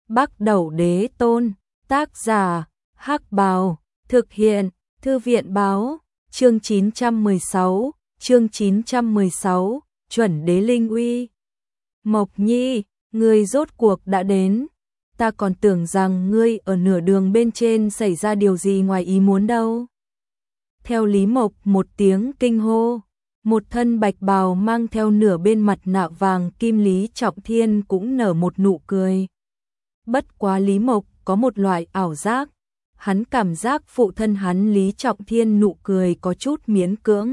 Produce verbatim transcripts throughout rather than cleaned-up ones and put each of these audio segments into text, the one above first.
Bắc Đẩu Đế Tôn, tác giả, Hắc Bào, thực hiện, Thư viện báo, chương chín trăm mười sáu, chương chín trăm mười sáu, chuẩn đế linh uy. Mộc Nhi, ngươi rốt cuộc đã đến, ta còn tưởng rằng ngươi ở nửa đường bên trên xảy ra điều gì ngoài ý muốn đâu. Theo Lý Mộc một tiếng kinh hô, một thân bạch bào mang theo nửa bên mặt nạ vàng kim Lý Trọng Thiên cũng nở một nụ cười. Bất quá Lý Mộc có một loại ảo giác, hắn cảm giác phụ thân hắn Lý Trọng Thiên nụ cười có chút miễn cưỡng.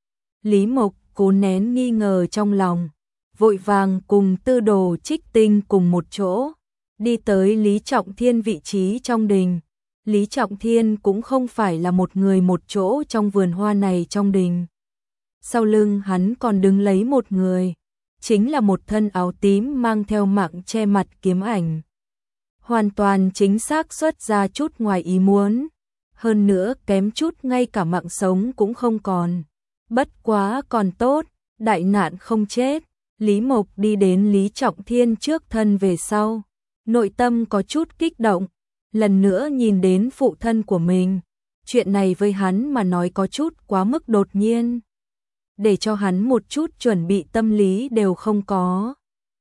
Lý Mộc cố nén nghi ngờ trong lòng, vội vàng cùng Tư Đồ Trích Tinh cùng một chỗ, đi tới Lý Trọng Thiên vị trí trong đình. Lý Trọng Thiên cũng không phải là một người một chỗ trong vườn hoa này trong đình. Sau lưng hắn còn đứng lấy một người, chính là một thân áo tím mang theo mạng che mặt Kiếm Ảnh. Hoàn toàn chính xác xuất ra chút ngoài ý muốn, hơn nữa kém chút ngay cả mạng sống cũng không còn. Bất quá còn tốt, đại nạn không chết. Lý Mộc đi đến Lý Trọng Thiên trước thân về sau, nội tâm có chút kích động, lần nữa nhìn đến phụ thân của mình. Chuyện này với hắn mà nói có chút quá mức đột nhiên, để cho hắn một chút chuẩn bị tâm lý đều không có.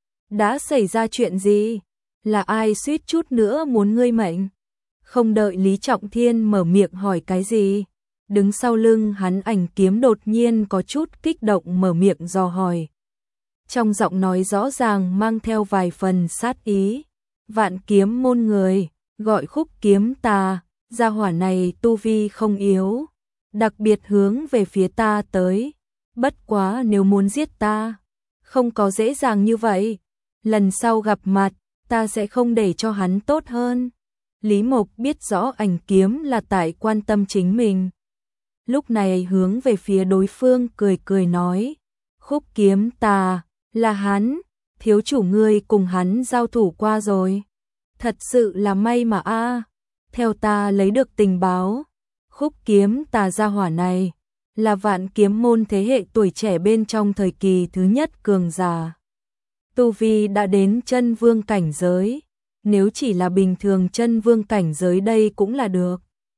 Đã xảy ra chuyện gì? Là ai suýt chút nữa muốn ngươi mệnh? Không đợi Lý Trọng Thiên mở miệng hỏi cái gì, đứng sau lưng hắn Ảnh Kiếm đột nhiên có chút kích động mở miệng dò hỏi. Trong giọng nói rõ ràng mang theo vài phần sát ý. Vạn Kiếm môn người, gọi Khúc Kiếm ta, gia hỏa này tu vi không yếu, đặc biệt hướng về phía ta tới. Bất quá nếu muốn giết ta, không có dễ dàng như vậy. Lần sau gặp mặt, ta sẽ không để cho hắn tốt hơn. Lý Mộc biết rõ Ảnh Kiếm là tại quan tâm chính mình. Lúc này hướng về phía đối phương cười cười nói, Khúc Kiếm ta, là hắn, thiếu chủ ngươi cùng hắn giao thủ qua rồi. Thật sự là may mà a. Theo ta lấy được tình báo, Khúc Kiếm ta gia hỏa này là Vạn Kiếm môn thế hệ tuổi trẻ bên trong thời kỳ thứ nhất cường giả. Tu vi đã đến chân vương cảnh giới, nếu chỉ là bình thường chân vương cảnh giới đây cũng là được.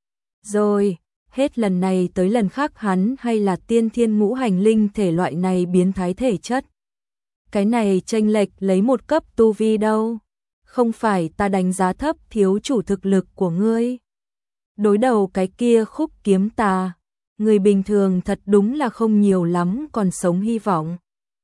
Rồi, hết lần này tới lần khác hắn hay là tiên thiên ngũ hành linh thể loại này biến thái thể chất. Cái này chênh lệch lấy một cấp tu vi đâu, không phải ta đánh giá thấp thiếu chủ thực lực của ngươi. Đối đầu cái kia Khúc Kiếm ta, người bình thường thật đúng là không nhiều lắm còn sống hy vọng.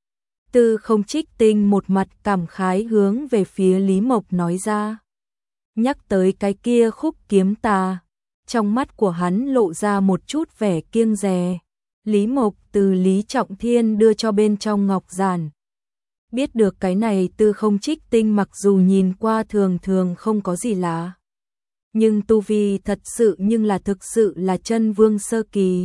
Tư Không Trích Tinh một mặt cảm khái hướng về phía Lý Mộc nói ra. Nhắc tới cái kia Khúc Kiếm ta, trong mắt của hắn lộ ra một chút vẻ kiêng dè. Lý Mộc từ Lý Trọng Thiên đưa cho bên trong ngọc giản. Biết được cái này Tư Không Trích Tinh mặc dù nhìn qua thường thường không có gì lạ, nhưng tu vi thật sự nhưng là thực sự là chân vương sơ kỳ.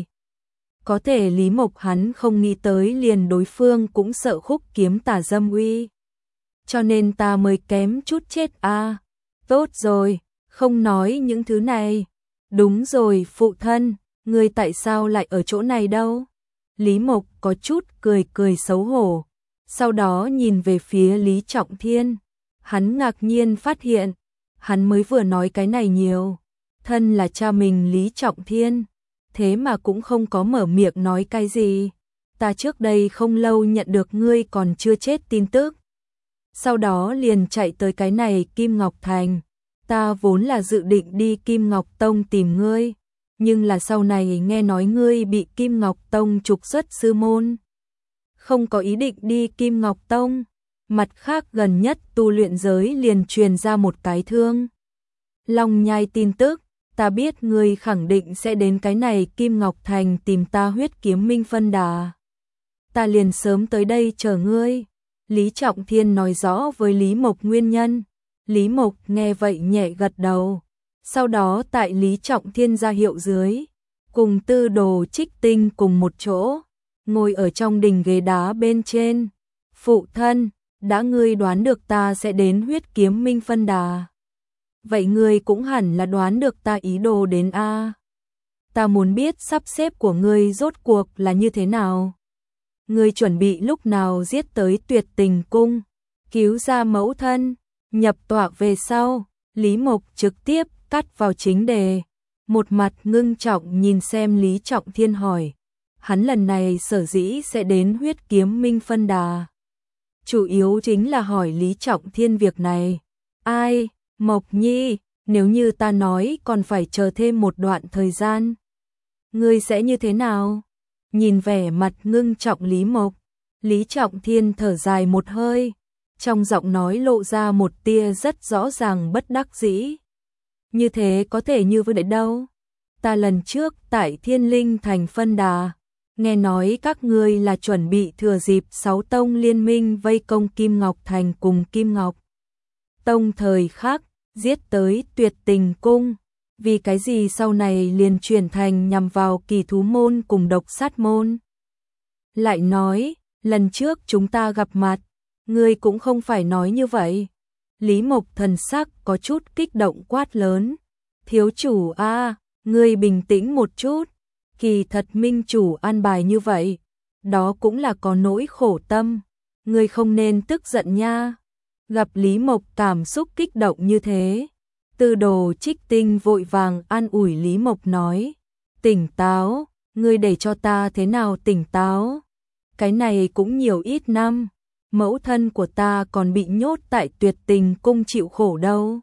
Có thể Lý Mộc hắn không nghĩ tới liền đối phương cũng sợ Khúc Kiếm tà dâm uy. Cho nên ta mới kém chút chết a. À, tốt rồi, không nói những thứ này. Đúng rồi phụ thân, ngươi tại sao lại ở chỗ này đâu? Lý Mộc có chút cười cười xấu hổ. Sau đó nhìn về phía Lý Trọng Thiên. Hắn ngạc nhiên phát hiện, hắn mới vừa nói cái này nhiều. Thân là cha mình Lý Trọng Thiên, thế mà cũng không có mở miệng nói cái gì. Ta trước đây không lâu nhận được ngươi còn chưa chết tin tức, sau đó liền chạy tới cái này Kim Ngọc Thành. Ta vốn là dự định đi Kim Ngọc Tông tìm ngươi, nhưng là sau này nghe nói ngươi bị Kim Ngọc Tông trục xuất sư môn, không có ý định đi Kim Ngọc Tông. Mặt khác gần nhất tu luyện giới liền truyền ra một cái Thương Long Nhai tin tức. Ta biết ngươi khẳng định sẽ đến cái này Kim Ngọc Thành tìm ta Huyết Kiếm Minh phân đà. Ta liền sớm tới đây chờ ngươi. Lý Trọng Thiên nói rõ với Lý Mộc nguyên nhân. Lý Mộc nghe vậy nhẹ gật đầu. Sau đó tại Lý Trọng Thiên ra hiệu dưới, cùng Tư Đồ Trích Tinh cùng một chỗ, ngồi ở trong đình ghế đá bên trên. Phụ thân, đã ngươi đoán được ta sẽ đến Huyết Kiếm Minh phân đà, vậy ngươi cũng hẳn là đoán được ta ý đồ đến a. Ta muốn biết sắp xếp của ngươi rốt cuộc là như thế nào. Ngươi chuẩn bị lúc nào giết tới Tuyệt Tình Cung, cứu ra mẫu thân, Nhập tọa về sau, Lý Mộc trực tiếp cắt vào chính đề, một mặt ngưng trọng nhìn xem Lý Trọng Thiên hỏi, hắn lần này sở dĩ sẽ đến Huyết Kiếm Minh phân đà. Chủ yếu chính là hỏi Lý Trọng Thiên việc này. Ai, Mộc Nhi, nếu như ta nói còn phải chờ thêm một đoạn thời gian, ngươi sẽ như thế nào? Nhìn vẻ mặt ngưng trọng Lý Mộc, Lý Trọng Thiên thở dài một hơi, trong giọng nói lộ ra một tia rất rõ ràng bất đắc dĩ. Như thế có thể như vậy đâu? Ta lần trước tại Thiên Linh Thành phân đà, nghe nói các ngươi là chuẩn bị thừa dịp sáu tông liên minh vây công Kim Ngọc Thành cùng Kim Ngọc Tông thời khắc, giết tới Tuyệt Tình Cung. Vì cái gì sau này liền chuyển thành nhằm vào Kỳ Thú Môn cùng Độc Sát Môn? Lại nói, lần trước chúng ta gặp mặt, ngươi cũng không phải nói như vậy. Lý Mộc thần sắc có chút kích động quát lớn. Thiếu chủ a, ngươi bình tĩnh một chút. Kỳ thật minh chủ an bài như vậy, đó cũng là có nỗi khổ tâm. Ngươi không nên tức giận nha. Gặp Lý Mộc cảm xúc kích động như thế, Tư Đồ Trích Tinh vội vàng an ủi Lý Mộc nói, tỉnh táo, ngươi để cho ta thế nào tỉnh táo? Cái này cũng nhiều ít năm, mẫu thân của ta còn bị nhốt tại Tuyệt Tình Cung chịu khổ đâu.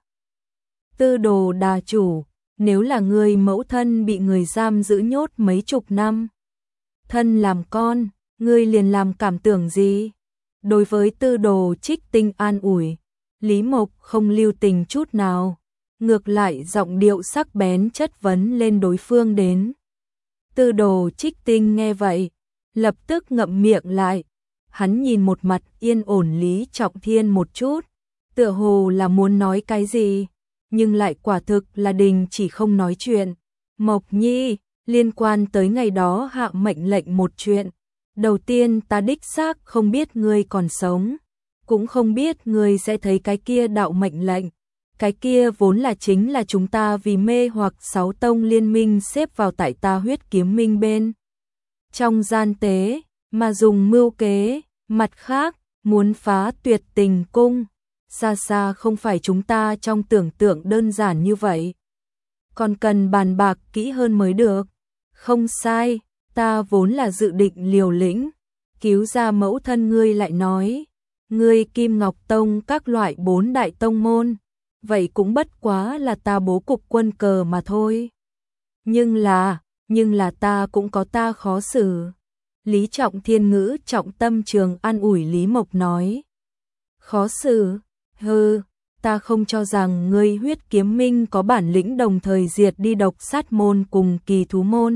Tư Đồ đà chủ, nếu là ngươi mẫu thân bị người giam giữ nhốt mấy chục năm, thân làm con, ngươi liền làm cảm tưởng gì? Đối với Tư Đồ Trích Tinh an ủi, Lý Mộc không lưu tình chút nào, ngược lại giọng điệu sắc bén chất vấn lên đối phương đến. Tư Đồ Trích Tinh nghe vậy, lập tức ngậm miệng lại, hắn nhìn một mặt yên ổn Lý Trọng Thiên một chút, tựa hồ là muốn nói cái gì, nhưng lại quả thực là đình chỉ không nói chuyện. Mộc Nhi, liên quan tới ngày đó hạ mệnh lệnh một chuyện. Đầu tiên ta đích xác không biết ngươi còn sống, cũng không biết ngươi sẽ thấy cái kia đạo mệnh lệnh. Cái kia vốn là chính là chúng ta vì mê hoặc sáu tông liên minh xếp vào tại ta Huyết Kiếm Minh bên trong gian tế, mà dùng mưu kế, mặt khác, muốn phá Tuyệt Tình Cung. Xa xa không phải chúng ta trong tưởng tượng đơn giản như vậy. Còn cần bàn bạc kỹ hơn mới được. Không sai, ta vốn là dự định liều lĩnh, cứu ra mẫu thân ngươi lại nói, ngươi Kim Ngọc Tông các loại bốn đại tông môn, vậy cũng bất quá là ta bố cục quân cờ mà thôi. Nhưng là, nhưng là ta cũng có ta khó xử. Lý Trọng Thiên ngữ trọng tâm trường an ủi Lý Mộc nói. Khó xử? Hừ, ta không cho rằng ngươi Huyết Kiếm Minh có bản lĩnh đồng thời diệt đi Độc Sát Môn cùng Kỳ Thú Môn.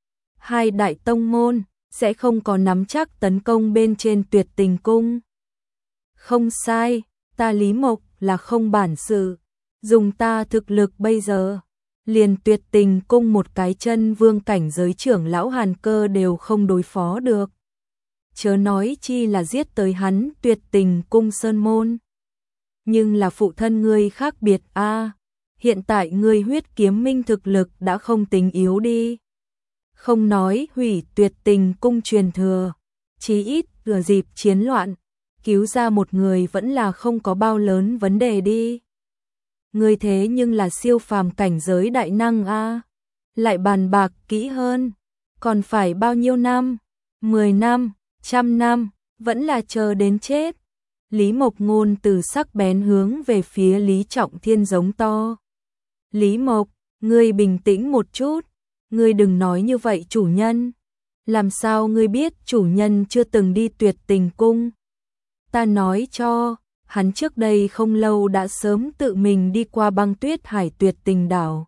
Hai đại tông môn sẽ không có nắm chắc tấn công bên trên Tuyệt Tình Cung. Không sai, ta Lý Mộc là không bản sự, dùng ta thực lực bây giờ, liền Tuyệt Tình Cung một cái chân vương cảnh giới trưởng lão Hàn Cơ đều không đối phó được. Chớ nói chi là giết tới hắn Tuyệt Tình Cung sơn môn. Nhưng là phụ thân ngươi khác biệt a, hiện tại ngươi Huyết Kiếm Minh thực lực đã không tính yếu đi. Không nói hủy Tuyệt Tình Cung truyền thừa, chí ít thừa dịp chiến loạn, cứu ra một người vẫn là không có bao lớn vấn đề đi. Ngươi thế nhưng là siêu phàm cảnh giới đại năng a, lại bàn bạc kỹ hơn, còn phải bao nhiêu năm, mười năm, trăm năm, vẫn là chờ đến chết. Lý Mộc ngôn từ sắc bén hướng về phía Lý Trọng Thiên giống to. Lý Mộc, ngươi bình tĩnh một chút, ngươi đừng nói như vậy chủ nhân. Làm sao ngươi biết chủ nhân chưa từng đi Tuyệt Tình Cung? Ta nói cho, hắn trước đây không lâu đã sớm tự mình đi qua băng tuyết hải Tuyệt Tình đảo.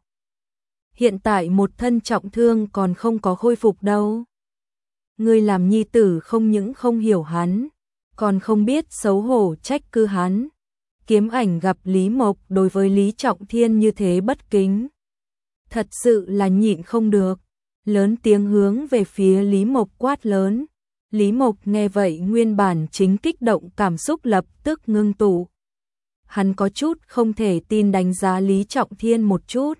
Hiện tại một thân trọng thương còn không có khôi phục đâu. Ngươi làm nhi tử không những không hiểu hắn, còn không biết xấu hổ trách cứ hắn. Kiếm Ảnh gặp Lý Mộc đối với Lý Trọng Thiên như thế bất kính, thật sự là nhịn không được, lớn tiếng hướng về phía Lý Mộc quát lớn. Lý Mộc nghe vậy nguyên bản chính kích động cảm xúc lập tức ngưng tụ. Hắn có chút không thể tin đánh giá Lý Trọng Thiên một chút.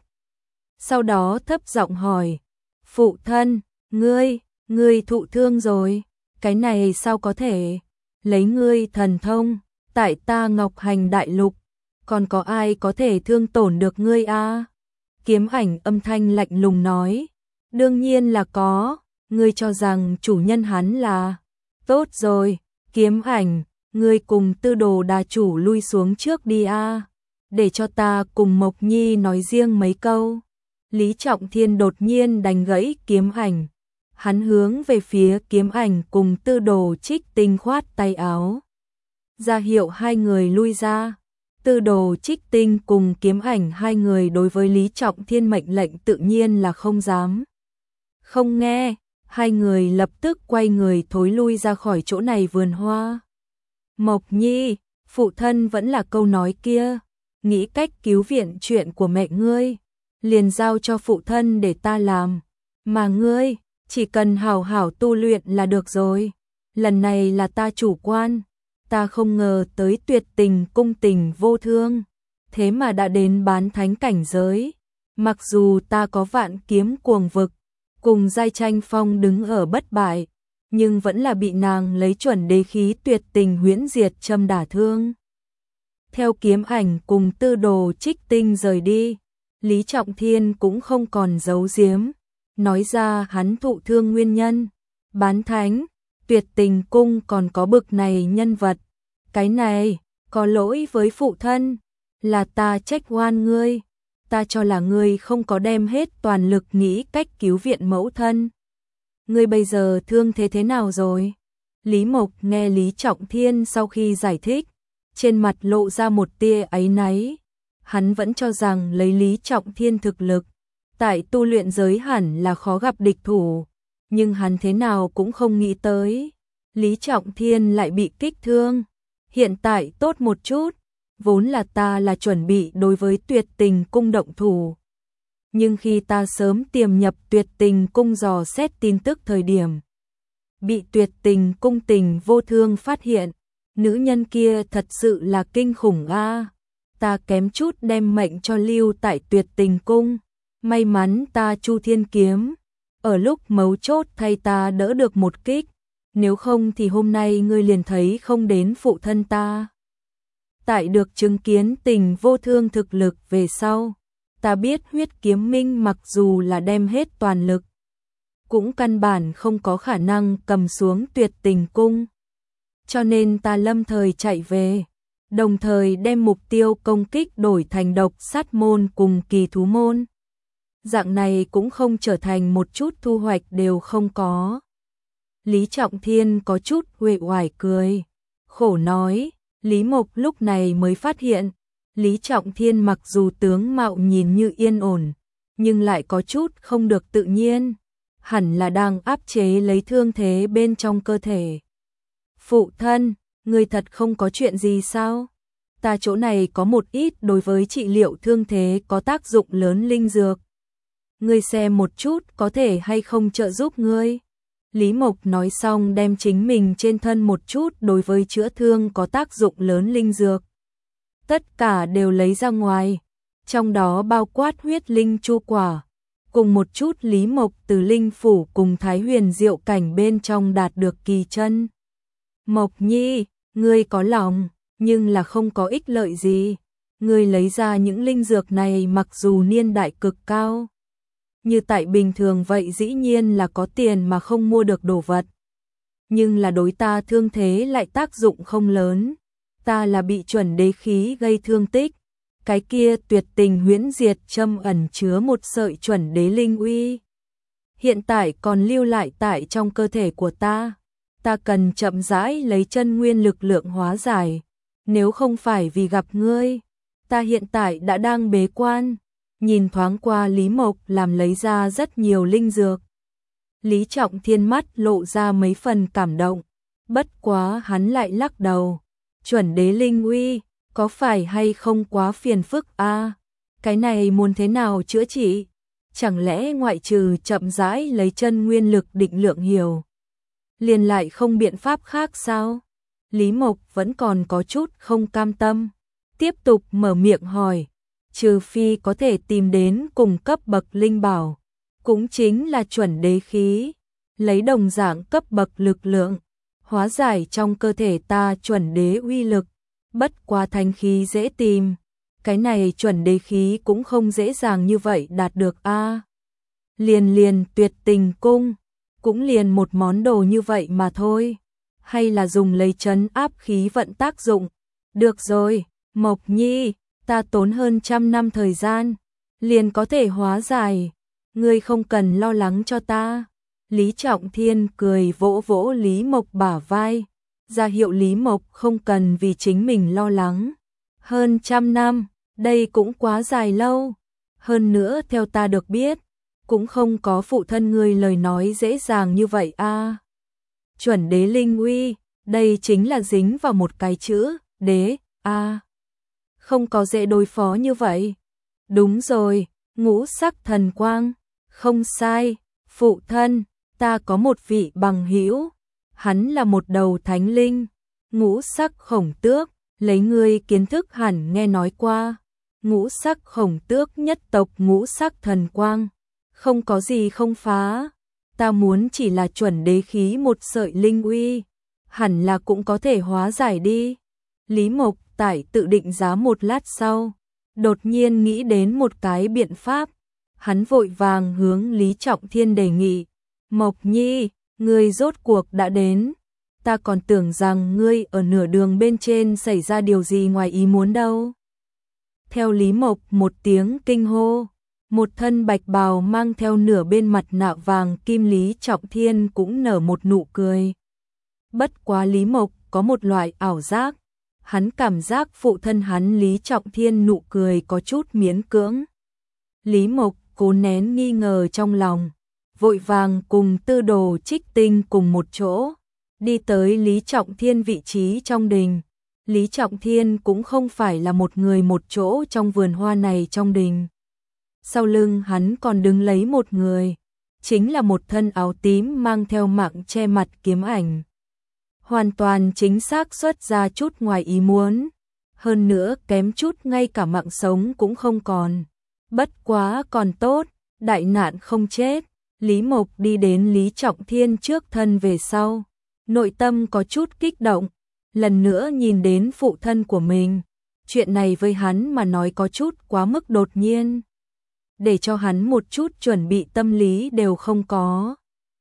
Sau đó thấp giọng hỏi, phụ thân, ngươi, ngươi thụ thương rồi, cái này sao có thể? Lấy ngươi thần thông, tại ta Ngọc Hành Đại Lục, còn có ai có thể thương tổn được ngươi a? Kiếm Ảnh âm thanh lạnh lùng nói, đương nhiên là có, ngươi cho rằng chủ nhân hắn là... Tốt rồi, Kiếm Ảnh, ngươi cùng Tư Đồ đà chủ lui xuống trước đi a, để cho ta cùng Mộc Nhi nói riêng mấy câu. Lý Trọng Thiên đột nhiên đánh gãy Kiếm Ảnh. Hắn hướng về phía Kiếm Ảnh cùng Tư Đồ Trích Tinh khoát tay áo, ra hiệu hai người lui ra. Tư Đồ Trích Tinh cùng Kiếm Ảnh hai người đối với Lý Trọng Thiên mệnh lệnh tự nhiên là không dám không nghe, hai người lập tức quay người thối lui ra khỏi chỗ này vườn hoa. Mộc Nhi, phụ thân vẫn là câu nói kia, nghĩ cách cứu viện chuyện của mẹ ngươi, liền giao cho phụ thân để ta làm, mà ngươi chỉ cần hảo hảo tu luyện là được rồi. Lần này là ta chủ quan, ta không ngờ tới Tuyệt Tình cung Tình Vô Thương, thế mà đã đến bán thánh cảnh giới. Mặc dù ta có Vạn Kiếm Cuồng Vực, cùng Giai Tranh Phong đứng ở bất bại, nhưng vẫn là bị nàng lấy chuẩn đế khí Tuyệt Tình Huyễn Diệt châm đả thương. Theo Kiếm Ảnh cùng Tư Đồ Trích Tinh rời đi, Lý Trọng Thiên cũng không còn giấu giếm, nói ra hắn thụ thương nguyên nhân. Bán thánh, Tuyệt Tình cung còn có bực này nhân vật, cái này có lỗi với phụ thân, là ta trách oan ngươi, ta cho là ngươi không có đem hết toàn lực nghĩ cách cứu viện mẫu thân. Ngươi bây giờ thương thế thế nào rồi? Lý Mộc nghe Lý Trọng Thiên sau khi giải thích, trên mặt lộ ra một tia áy náy. Hắn vẫn cho rằng lấy Lý Trọng Thiên thực lực, tại tu luyện giới hẳn là khó gặp địch thủ, nhưng hắn thế nào cũng không nghĩ tới, Lý Trọng Thiên lại bị kích thương. Hiện tại tốt một chút, vốn là ta là chuẩn bị đối với Tuyệt Tình cung động thủ. Nhưng khi ta sớm tiềm nhập Tuyệt Tình cung dò xét tin tức thời điểm, bị Tuyệt Tình cung Tình Vô Thương phát hiện, nữ nhân kia thật sự là kinh khủng a. Ta kém chút đem mệnh cho lưu tại Tuyệt Tình cung, may mắn ta Chu Thiên kiếm ở lúc mấu chốt thay ta đỡ được một kích, nếu không thì hôm nay ngươi liền thấy không đến phụ thân ta. Tại được chứng kiến Tình Vô Thương thực lực về sau, ta biết Huyết Kiếm Minh mặc dù là đem hết toàn lực, cũng căn bản không có khả năng cầm xuống Tuyệt Tình cung. Cho nên ta lâm thời chạy về, đồng thời đem mục tiêu công kích đổi thành Độc Sát môn cùng Kỳ Thú môn. Dạng này cũng không trở thành một chút thu hoạch đều không có. Lý Trọng Thiên có chút uể oải cười, khổ nói. Lý Mộc lúc này mới phát hiện, Lý Trọng Thiên mặc dù tướng mạo nhìn như yên ổn, nhưng lại có chút không được tự nhiên, hẳn là đang áp chế lấy thương thế bên trong cơ thể. Phụ thân, người thật không có chuyện gì sao? Ta chỗ này có một ít đối với trị liệu thương thế có tác dụng lớn linh dược. Ngươi xem một chút có thể hay không trợ giúp ngươi. Lý Mộc nói xong đem chính mình trên thân một chút đối với chữa thương có tác dụng lớn linh dược. Tất cả đều lấy ra ngoài, trong đó bao quát huyết linh chu quả, cùng một chút Lý Mộc từ linh phủ cùng Thái Huyền diệu cảnh bên trong đạt được kỳ chân. Mộc Nhi, ngươi có lòng, nhưng là không có ích lợi gì. Ngươi lấy ra những linh dược này mặc dù niên đại cực cao, như tại bình thường vậy dĩ nhiên là có tiền mà không mua được đồ vật. Nhưng là đối ta thương thế lại tác dụng không lớn. Ta là bị chuẩn đế khí gây thương tích. Cái kia Tuyệt Tình huyễn diệt châm ẩn chứa một sợi chuẩn đế linh uy. Hiện tại còn lưu lại tại trong cơ thể của ta. Ta cần chậm rãi lấy chân nguyên lực lượng hóa giải. Nếu không phải vì gặp ngươi, ta hiện tại đã đang bế quan. Nhìn thoáng qua Lý Mộc làm lấy ra rất nhiều linh dược. Lý Trọng Thiên mắt lộ ra mấy phần cảm động. Bất quá hắn lại lắc đầu. Chuẩn đế linh uy, có phải hay không quá phiền phức a? À, cái này muốn thế nào chữa trị? Chẳng lẽ ngoại trừ chậm rãi lấy chân nguyên lực định lượng hiểu, liền lại không biện pháp khác sao? Lý Mộc vẫn còn có chút không cam tâm, tiếp tục mở miệng hỏi. Trừ phi có thể tìm đến cùng cấp bậc linh bảo, cũng chính là chuẩn đế khí, lấy đồng dạng cấp bậc lực lượng, hóa giải trong cơ thể ta chuẩn đế uy lực. Bất quá thanh khí dễ tìm, cái này chuẩn đế khí cũng không dễ dàng như vậy đạt được a. Liền liền Tuyệt Tình cung, cũng liền một món đồ như vậy mà thôi, hay là dùng lấy trấn áp khí vận tác dụng. Được rồi, Mộc Nhi, ta tốn hơn trăm năm thời gian, liền có thể hóa giải, ngươi không cần lo lắng cho ta. Lý Trọng Thiên cười vỗ vỗ Lý Mộc bả vai, ra hiệu Lý Mộc không cần vì chính mình lo lắng. Hơn trăm năm, đây cũng quá dài lâu. Hơn nữa theo ta được biết, cũng không có phụ thân ngươi lời nói dễ dàng như vậy a. Chuẩn đế linh uy, đây chính là dính vào một cái chữ, đế, a. Không có dễ đối phó như vậy. Đúng rồi, ngũ sắc thần quang, không sai, phụ thân, ta có một vị bằng hữu, hắn là một đầu thánh linh, ngũ sắc khổng tước, lấy ngươi kiến thức hẳn nghe nói qua. Ngũ sắc khổng tước nhất tộc ngũ sắc thần quang, không có gì không phá. Ta muốn chỉ là chuẩn đế khí một sợi linh uy, hẳn là cũng có thể hóa giải đi. Lý Mộc Tải tự định giá một lát sau, đột nhiên nghĩ đến một cái biện pháp. Hắn vội vàng hướng Lý Trọng Thiên đề nghị, Mộc Nhi, ngươi rốt cuộc đã đến, ta còn tưởng rằng ngươi ở nửa đường bên trên xảy ra điều gì ngoài ý muốn đâu. Theo Lý Mộc một tiếng kinh hô, một thân bạch bào mang theo nửa bên mặt nạ vàng kim Lý Trọng Thiên cũng nở một nụ cười. Bất quá Lý Mộc có một loại ảo giác, hắn cảm giác phụ thân hắn Lý Trọng Thiên nụ cười có chút miễn cưỡng. Lý Mộc cố nén nghi ngờ trong lòng, vội vàng cùng Tư Đồ Trích Tinh cùng một chỗ, đi tới Lý Trọng Thiên vị trí trong đình. Lý Trọng Thiên cũng không phải là một người một chỗ trong vườn hoa này trong đình. Sau lưng hắn còn đứng lấy một người, chính là một thân áo tím mang theo mạng che mặt kiếm ảnh. Hoàn toàn chính xác xuất ra chút ngoài ý muốn, hơn nữa kém chút ngay cả mạng sống cũng không còn. Bất quá còn tốt, đại nạn không chết. Lý Mộc đi đến Lý Trọng Thiên trước thân về sau, nội tâm có chút kích động, lần nữa nhìn đến phụ thân của mình. Chuyện này với hắn mà nói có chút quá mức đột nhiên, để cho hắn một chút chuẩn bị tâm lý đều không có.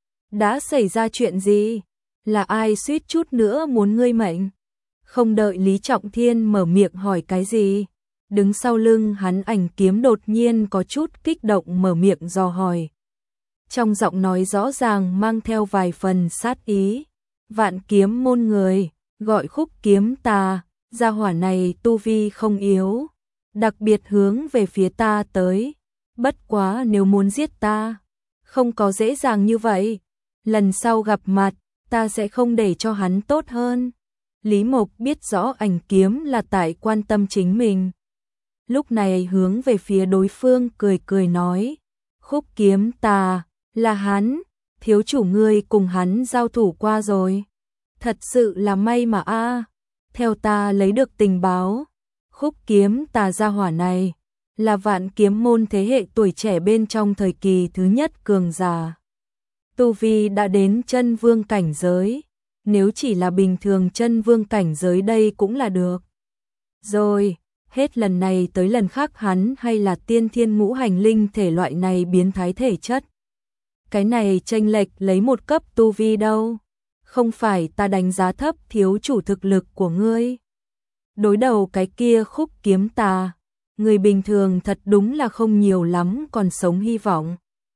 Đã xảy ra chuyện gì? Là ai suýt chút nữa muốn ngươi mệnh? Không đợi Lý Trọng Thiên mở miệng hỏi cái gì, đứng sau lưng hắn Ảnh Kiếm đột nhiên có chút kích động mở miệng dò hỏi. Trong giọng nói rõ ràng mang theo vài phần sát ý. Vạn Kiếm môn người, gọi Khúc Kiếm ta, gia hỏa này tu vi không yếu, đặc biệt hướng về phía ta tới. Bất quá nếu muốn giết ta, không có dễ dàng như vậy. Lần sau gặp mặt, ta sẽ không để cho hắn tốt hơn. Lý Mộc biết rõ Ảnh Kiếm là tại quan tâm chính mình. Lúc này hướng về phía đối phương cười cười nói, Khúc Kiếm ta, là hắn, thiếu chủ ngươi cùng hắn giao thủ qua rồi. Thật sự là may mà a. Theo ta lấy được tình báo, Khúc Kiếm ta gia hỏa này là Vạn Kiếm môn thế hệ tuổi trẻ bên trong thời kỳ thứ nhất cường giả. Tu vi đã đến chân vương cảnh giới, nếu chỉ là bình thường chân vương cảnh giới đây cũng là được. Rồi, hết lần này tới lần khác hắn hay là tiên thiên ngũ hành linh thể loại này biến thái thể chất. Cái này chênh lệch lấy một cấp tu vi đâu. Không phải ta đánh giá thấp thiếu chủ thực lực của ngươi. Đối đầu cái kia Khúc Kiếm ta, người bình thường thật đúng là không nhiều lắm còn sống hy vọng.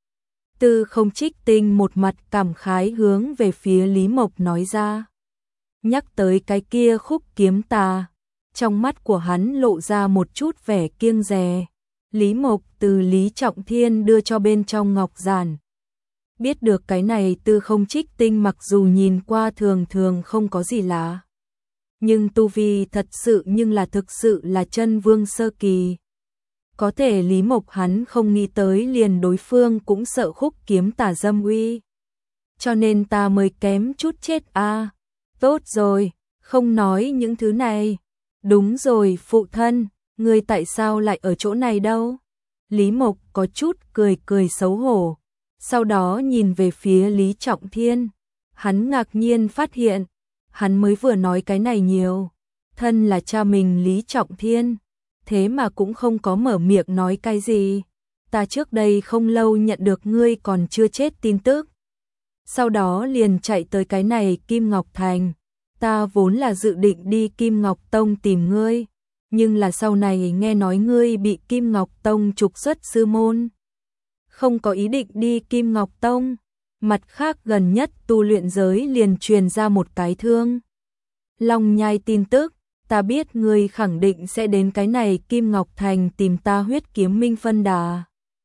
Tư Không Trích Tinh một mặt cảm khái hướng về phía Lý Mộc nói ra. Nhắc tới cái kia Khúc Kiếm ta, trong mắt của hắn lộ ra một chút vẻ kiêng dè. Lý Mộc từ Lý Trọng Thiên đưa cho bên trong ngọc giản. Biết được cái này Tư Không Trích Tinh mặc dù nhìn qua thường thường không có gì lạ, nhưng tu vi thật sự nhưng là thực sự là chân vương sơ kỳ. Có thể Lý Mộc hắn không nghĩ tới liền đối phương cũng sợ Khúc Kiếm tà dâm uy. Cho nên ta mới kém chút chết a. À, tốt rồi, không nói những thứ này. Đúng rồi phụ thân, ngươi tại sao lại ở chỗ này đâu? Lý Mộc có chút cười cười xấu hổ. Sau đó nhìn về phía Lý Trọng Thiên, hắn ngạc nhiên phát hiện, hắn mới vừa nói cái này nhiều, thân là cha mình Lý Trọng Thiên, thế mà cũng không có mở miệng nói cái gì. Ta trước đây không lâu nhận được ngươi còn chưa chết tin tức. Sau đó liền chạy tới cái này Kim Ngọc Thành. Ta vốn là dự định đi Kim Ngọc Tông tìm ngươi, nhưng là sau này nghe nói ngươi bị Kim Ngọc Tông trục xuất sư môn. Không có ý định đi Kim Ngọc Tông. Mặt khác gần nhất tu luyện giới liền truyền ra một cái thương Long Nhai tin tức, ta biết ngươi khẳng định sẽ đến cái này Kim Ngọc Thành tìm ta Huyết Kiếm Minh phân đà.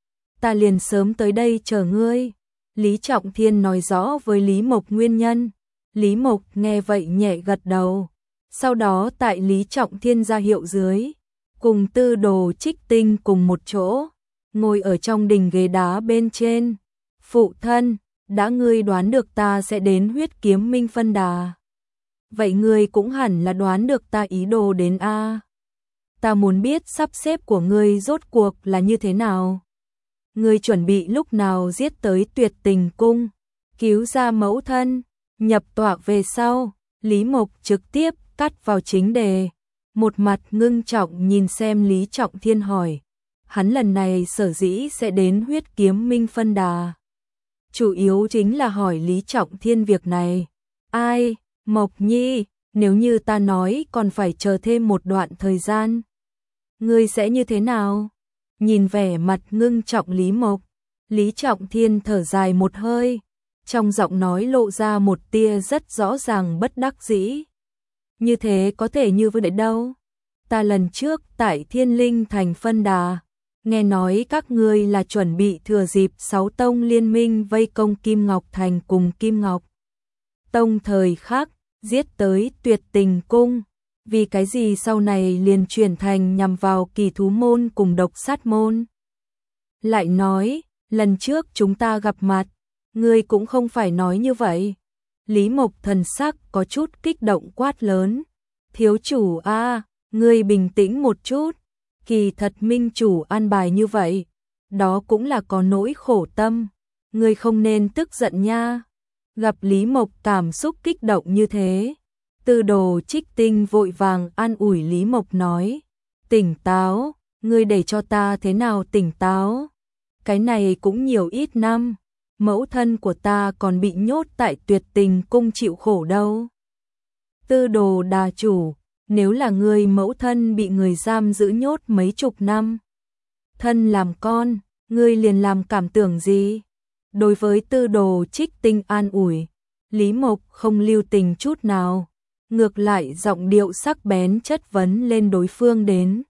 Ta liền sớm tới đây chờ ngươi. Lý Trọng Thiên nói rõ với Lý Mộc nguyên nhân. Lý Mộc nghe vậy nhẹ gật đầu. Sau đó tại Lý Trọng Thiên ra hiệu dưới, cùng Tư Đồ Trích Tinh cùng một chỗ, ngồi ở trong đình ghế đá bên trên. Phụ thân, đã ngươi đoán được ta sẽ đến Huyết Kiếm Minh phân đà. Vậy ngươi cũng hẳn là đoán được ta ý đồ đến a. Ta muốn biết sắp xếp của ngươi rốt cuộc là như thế nào. Ngươi chuẩn bị lúc nào giết tới Tuyệt Tình Cung, cứu ra mẫu thân, nhập tọa về sau. Lý Mộc trực tiếp cắt vào chính đề, một mặt ngưng trọng nhìn xem Lý Trọng Thiên hỏi. Hắn lần này sở dĩ sẽ đến Huyết Kiếm Minh phân đà, chủ yếu chính là hỏi Lý Trọng Thiên việc này. Ai, Mộc Nhi, nếu như ta nói còn phải chờ thêm một đoạn thời gian, ngươi sẽ như thế nào? Nhìn vẻ mặt ngưng trọng Lý Mộc, Lý Trọng Thiên thở dài một hơi, trong giọng nói lộ ra một tia rất rõ ràng bất đắc dĩ. Như thế có thể như vậy đâu? Ta lần trước tại Thiên Linh Thành phân đà, nghe nói các ngươi là chuẩn bị thừa dịp sáu tông liên minh vây công Kim Ngọc Thành cùng Kim Ngọc Tông thời khắc, giết tới Tuyệt Tình Cung. Vì cái gì sau này liền chuyển thành nhằm vào Kỳ Thú Môn cùng Độc Sát Môn? Lại nói, lần trước chúng ta gặp mặt, ngươi cũng không phải nói như vậy. Lý Mộc thần sắc có chút kích động quát lớn. Thiếu chủ a, ngươi bình tĩnh một chút. Kỳ thật minh chủ an bài như vậy, đó cũng là có nỗi khổ tâm. Ngươi không nên tức giận nha. Gặp Lý Mộc cảm xúc kích động như thế, Tư Đồ Trích Tinh vội vàng an ủi Lý Mộc nói. Tỉnh táo, ngươi để cho ta thế nào tỉnh táo? Cái này cũng nhiều ít năm, mẫu thân của ta còn bị nhốt tại Tuyệt Tình Cung chịu khổ đâu. Tư Đồ đà chủ, nếu là ngươi mẫu thân bị người giam giữ nhốt mấy chục năm, thân làm con, ngươi liền làm cảm tưởng gì? Đối với Tư Đồ Trích Tinh an ủi, Lý Mộc không lưu tình chút nào, ngược lại giọng điệu sắc bén chất vấn lên đối phương đến.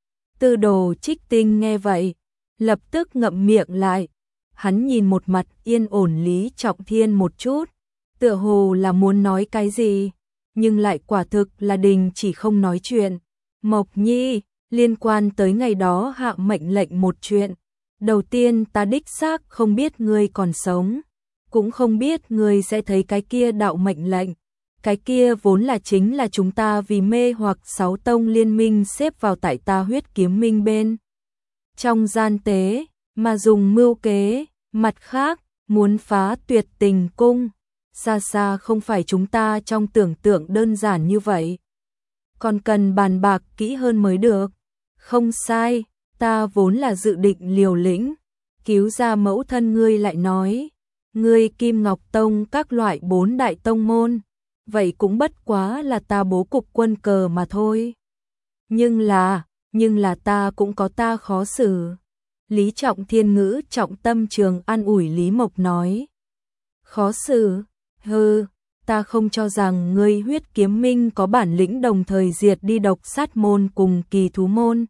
Tư Đồ Trích Tinh nghe vậy, lập tức ngậm miệng lại. Hắn nhìn một mặt yên ổn Lý Trọng Thiên một chút, tựa hồ là muốn nói cái gì, nhưng lại quả thực là đình chỉ không nói chuyện. Mộc Nhi, liên quan tới ngày đó hạ mệnh lệnh một chuyện. Đầu tiên ta đích xác không biết ngươi còn sống, cũng không biết ngươi sẽ thấy cái kia đạo mệnh lệnh. Cái kia vốn là chính là chúng ta vì mê hoặc sáu tông liên minh xếp vào tại ta Huyết Kiếm Minh bên trong gian tế, mà dùng mưu kế. Mặt khác, muốn phá Tuyệt Tình Cung, xa xa không phải chúng ta trong tưởng tượng đơn giản như vậy. Còn cần bàn bạc kỹ hơn mới được. Không sai, ta vốn là dự định liều lĩnh, cứu ra mẫu thân ngươi lại nói. Ngươi Kim Ngọc Tông các loại bốn đại tông môn, vậy cũng bất quá là ta bố cục quân cờ mà thôi. Nhưng là, nhưng là ta cũng có ta khó xử. Lý Trọng Thiên ngữ trọng tâm trường an ủi Lý Mộc nói. Khó xử? Hừ, ta không cho rằng ngươi Huyết Kiếm Minh có bản lĩnh đồng thời diệt đi Độc Sát Môn cùng Kỳ Thú Môn.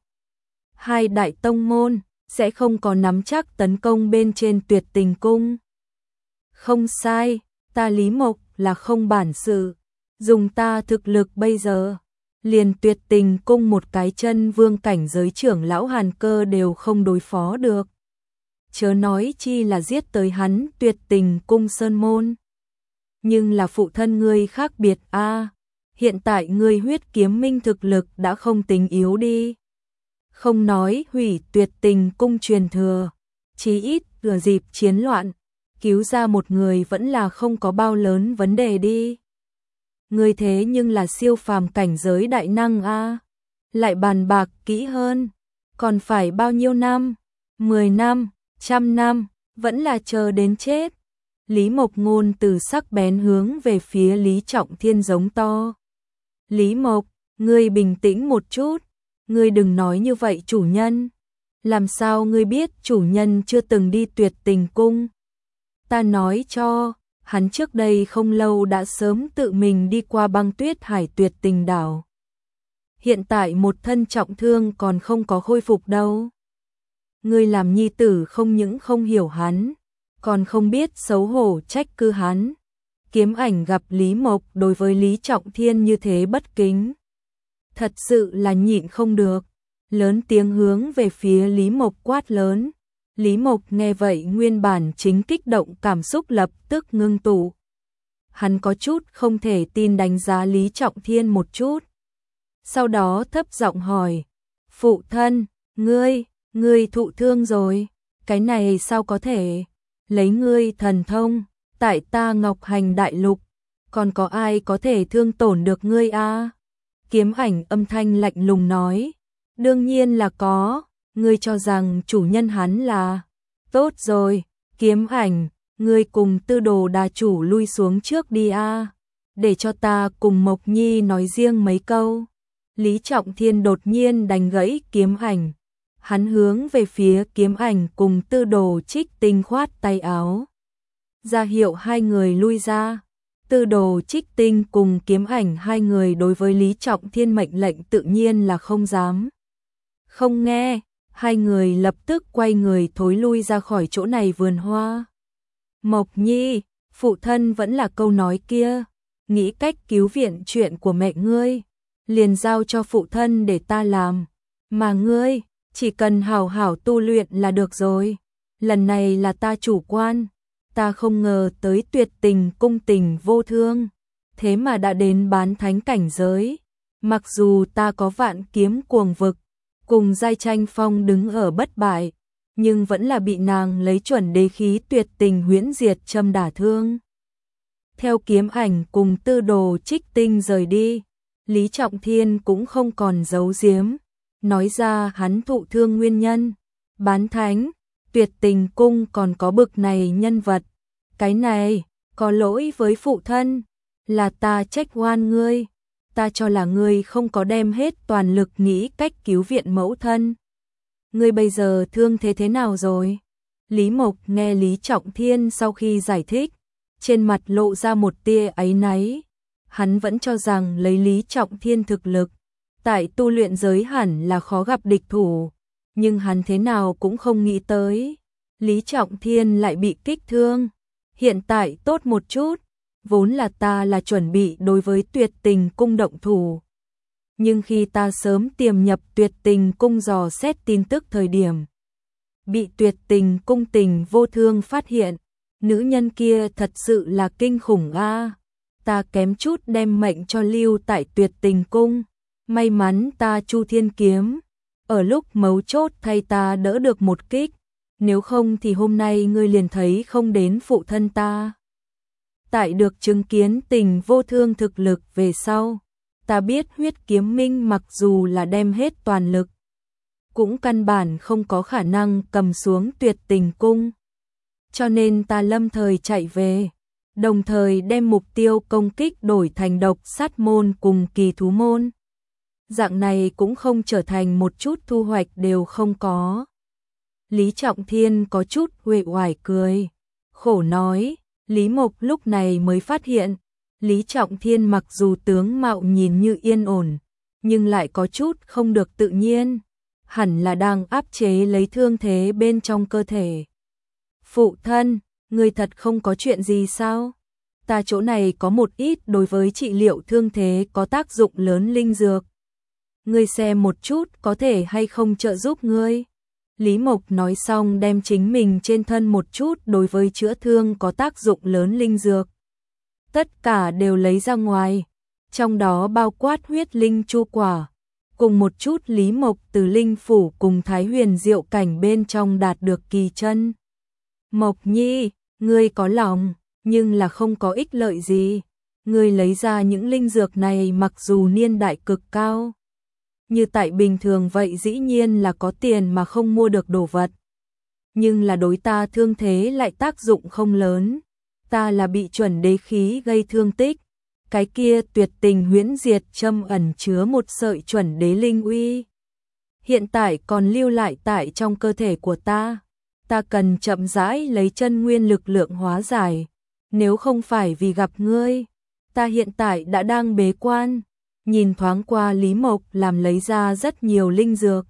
Hai đại tông môn sẽ không có nắm chắc tấn công bên trên Tuyệt Tình Cung. Không sai, ta Lý Mộc là không bản sự, dùng ta thực lực bây giờ, liền Tuyệt Tình Cung một cái chân vương cảnh giới trưởng lão Hàn Cơ đều không đối phó được. Chớ nói chi là giết tới hắn Tuyệt Tình Cung sơn môn. Nhưng là phụ thân ngươi khác biệt a, à, hiện tại ngươi Huyết Kiếm Minh thực lực đã không tính yếu đi. Không nói hủy Tuyệt Tình Cung truyền thừa, chí ít thừa dịp chiến loạn, cứu ra một người vẫn là không có bao lớn vấn đề đi. Ngươi thế nhưng là siêu phàm cảnh giới đại năng a. lại bàn bạc kỹ hơn. Còn phải bao nhiêu năm? Mười năm, trăm năm, vẫn là chờ đến chết. Lý Mộc Ngôn từ sắc bén hướng về phía Lý Trọng Thiên giống to. Lý Mộc, ngươi bình tĩnh một chút, ngươi đừng nói như vậy chủ nhân. Làm sao ngươi biết chủ nhân chưa từng đi Tuyệt Tình Cung? Ta nói cho, hắn trước đây không lâu đã sớm tự mình đi qua băng tuyết hải Tuyệt Tình đảo. Hiện tại một thân trọng thương còn không có khôi phục đâu. Ngươi làm nhi tử không những không hiểu hắn, còn không biết xấu hổ trách cứ hắn. Kiếm Ảnh gặp Lý Mộc đối với Lý Trọng Thiên như thế bất kính, thật sự là nhịn không được, lớn tiếng hướng về phía Lý Mộc quát lớn. Lý Mộc nghe vậy nguyên bản chính kích động cảm xúc lập tức ngưng tụ. Hắn có chút không thể tin đánh giá Lý Trọng Thiên một chút. Sau đó thấp giọng hỏi, phụ thân, ngươi, ngươi thụ thương rồi, cái này sao có thể? Lấy ngươi thần thông, tại ta Ngọc Hành Đại Lục, còn có ai có thể thương tổn được ngươi a? Kiếm Ảnh âm thanh lạnh lùng nói, đương nhiên là có, ngươi cho rằng chủ nhân hắn là... Tốt rồi, Kiếm Ảnh, ngươi cùng Tư Đồ đà chủ lui xuống trước đi a, để cho ta cùng Mộc Nhi nói riêng mấy câu. Lý Trọng Thiên đột nhiên đánh gãy Kiếm Ảnh. Hắn hướng về phía Kiếm Ảnh cùng Tư Đồ Trích Tinh khoát tay áo, ra hiệu hai người lui ra. Tư Đồ Trích Tinh cùng Kiếm Ảnh hai người đối với Lý Trọng Thiên mệnh lệnh tự nhiên là không dám không nghe, hai người lập tức quay người thối lui ra khỏi chỗ này vườn hoa. Mộc Nhi, phụ thân vẫn là câu nói kia, nghĩ cách cứu viện chuyện của mẹ ngươi, liền giao cho phụ thân để ta làm, mà ngươi chỉ cần hảo hảo tu luyện là được rồi. Lần này là ta chủ quan, ta không ngờ tới Tuyệt Tình Cung tình vô thương, thế mà đã đến bán thánh cảnh giới. Mặc dù ta có vạn kiếm cuồng vực, cùng Giai Tranh Phong đứng ở bất bại, nhưng vẫn là bị nàng lấy chuẩn đế khí Tuyệt Tình huyễn diệt châm đả thương. Theo Kiếm Ảnh cùng Tư Đồ Trích Tinh rời đi, Lý Trọng Thiên cũng không còn giấu giếm, nói ra hắn thụ thương nguyên nhân. Bán thánh, Tuyệt Tình Cung còn có bực này nhân vật, cái này có lỗi với phụ thân, là ta trách oan ngươi, ta cho là ngươi không có đem hết toàn lực nghĩ cách cứu viện mẫu thân. Ngươi bây giờ thương thế thế nào rồi? Lý Mộc nghe Lý Trọng Thiên sau khi giải thích, trên mặt lộ ra một tia áy náy. Hắn vẫn cho rằng lấy Lý Trọng Thiên thực lực, tại tu luyện giới hẳn là khó gặp địch thủ, nhưng hắn thế nào cũng không nghĩ tới, Lý Trọng Thiên lại bị kích thương. Hiện tại tốt một chút, vốn là ta là chuẩn bị đối với Tuyệt Tình Cung động thủ. Nhưng khi ta sớm tiềm nhập Tuyệt Tình Cung dò xét tin tức thời điểm, bị Tuyệt Tình Cung tình vô thương phát hiện, nữ nhân kia thật sự là kinh khủng a. Ta kém chút đem mệnh cho lưu tại Tuyệt Tình Cung, may mắn ta Chu Thiên Kiếm ở lúc mấu chốt thay ta đỡ được một kích, nếu không thì hôm nay ngươi liền thấy không đến phụ thân ta. Tại được chứng kiến tình vô thương thực lực về sau, ta biết Huyết Kiếm Minh mặc dù là đem hết toàn lực, cũng căn bản không có khả năng cầm xuống Tuyệt Tình Cung. Cho nên ta lâm thời chạy về, đồng thời đem mục tiêu công kích đổi thành Độc Sát Môn cùng Kỳ Thú Môn. Dạng này cũng không trở thành một chút thu hoạch đều không có. Lý Trọng Thiên có chút uể oải cười, khổ nói. Lý Mộc lúc này mới phát hiện, Lý Trọng Thiên mặc dù tướng mạo nhìn như yên ổn, nhưng lại có chút không được tự nhiên, hẳn là đang áp chế lấy thương thế bên trong cơ thể. Phụ thân, người thật không có chuyện gì sao? Ta chỗ này có một ít đối với trị liệu thương thế có tác dụng lớn linh dược. Ngươi xem một chút có thể hay không trợ giúp ngươi. Lý Mộc nói xong đem chính mình trên thân một chút đối với chữa thương có tác dụng lớn linh dược. Tất cả đều lấy ra ngoài, trong đó bao quát huyết linh chu quả, cùng một chút Lý Mộc từ linh phủ cùng Thái Huyền diệu cảnh bên trong đạt được kỳ chân. Mộc Nhi, ngươi có lòng, nhưng là không có ích lợi gì. Ngươi lấy ra những linh dược này mặc dù niên đại cực cao, Như tại bình thường vậy dĩ nhiên là có tiền mà không mua được đồ vật. Nhưng là đối ta thương thế lại tác dụng không lớn. Ta là bị chuẩn đế khí gây thương tích. Cái kia tuyệt tình huyễn diệt châm ẩn chứa một sợi chuẩn đế linh uy. Hiện tại còn lưu lại tại trong cơ thể của ta. Ta cần chậm rãi lấy chân nguyên lực lượng hóa giải. Nếu không phải vì gặp ngươi, ta hiện tại đã đang bế quan. Nhìn thoáng qua Lý Mộc làm lấy ra rất nhiều linh dược.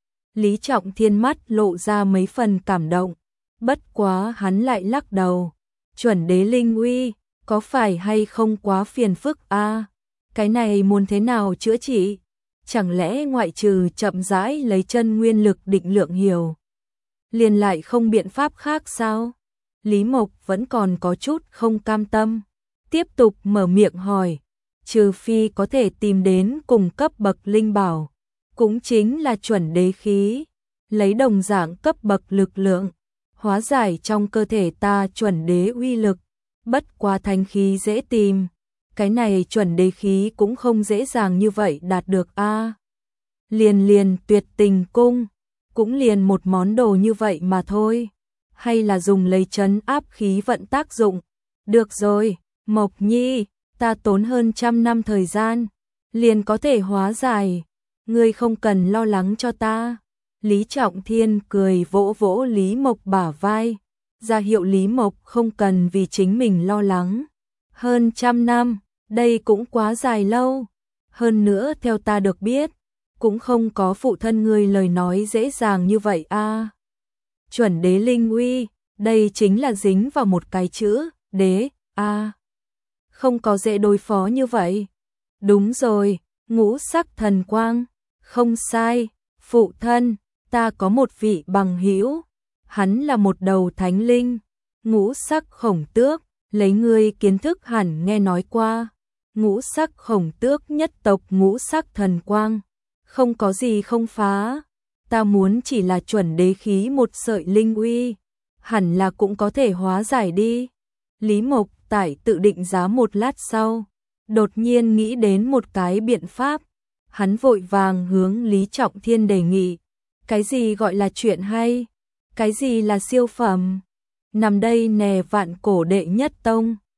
Lý Trọng Thiên mắt lộ ra mấy phần cảm động. Bất quá hắn lại lắc đầu. Chuẩn đế linh uy, có phải hay không quá phiền phức a? À, cái này muốn thế nào chữa trị? Chẳng lẽ ngoại trừ chậm rãi lấy chân nguyên lực định lượng hiểu, liền lại không biện pháp khác sao? Lý Mộc vẫn còn có chút không cam tâm. Tiếp tục mở miệng hỏi. Trừ phi có thể tìm đến cùng cấp bậc linh bảo. Cũng chính là chuẩn đế khí. Lấy đồng dạng cấp bậc lực lượng. Hóa giải trong cơ thể ta chuẩn đế uy lực. Bất quá thanh khí dễ tìm. Cái này chuẩn đế khí cũng không dễ dàng như vậy đạt được a. À, liền liền tuyệt tình cung. Cũng liền một món đồ như vậy mà thôi. Hay là dùng lấy trấn áp khí vận tác dụng. Được rồi, Mộc Nhi, ta tốn hơn trăm năm thời gian, liền có thể hóa giải. Ngươi không cần lo lắng cho ta. Lý Trọng Thiên cười vỗ vỗ Lý Mộc bả vai, ra hiệu Lý Mộc không cần vì chính mình lo lắng. Hơn trăm năm, đây cũng quá dài lâu. Hơn nữa theo ta được biết, cũng không có phụ thân ngươi lời nói dễ dàng như vậy a. À, chuẩn đế linh uy, đây chính là dính vào một cái chữ, đế, a. À, không có dễ đối phó như vậy. Đúng rồi, ngũ sắc thần quang, không sai, phụ thân, ta có một vị bằng hữu, hắn là một đầu thánh linh, ngũ sắc khổng tước, lấy ngươi kiến thức hẳn nghe nói qua. Ngũ sắc khổng tước nhất tộc ngũ sắc thần quang, không có gì không phá. Ta muốn chỉ là chuẩn đế khí một sợi linh uy, hẳn là cũng có thể hóa giải đi. Lý Mộc tại tự định giá một lát sau, đột nhiên nghĩ đến một cái biện pháp. Hắn vội vàng hướng Lý Trọng Thiên đề nghị. Cái gì gọi là chuyện hay? Cái gì là siêu phẩm? Nằm đây nè vạn cổ đệ nhất tông,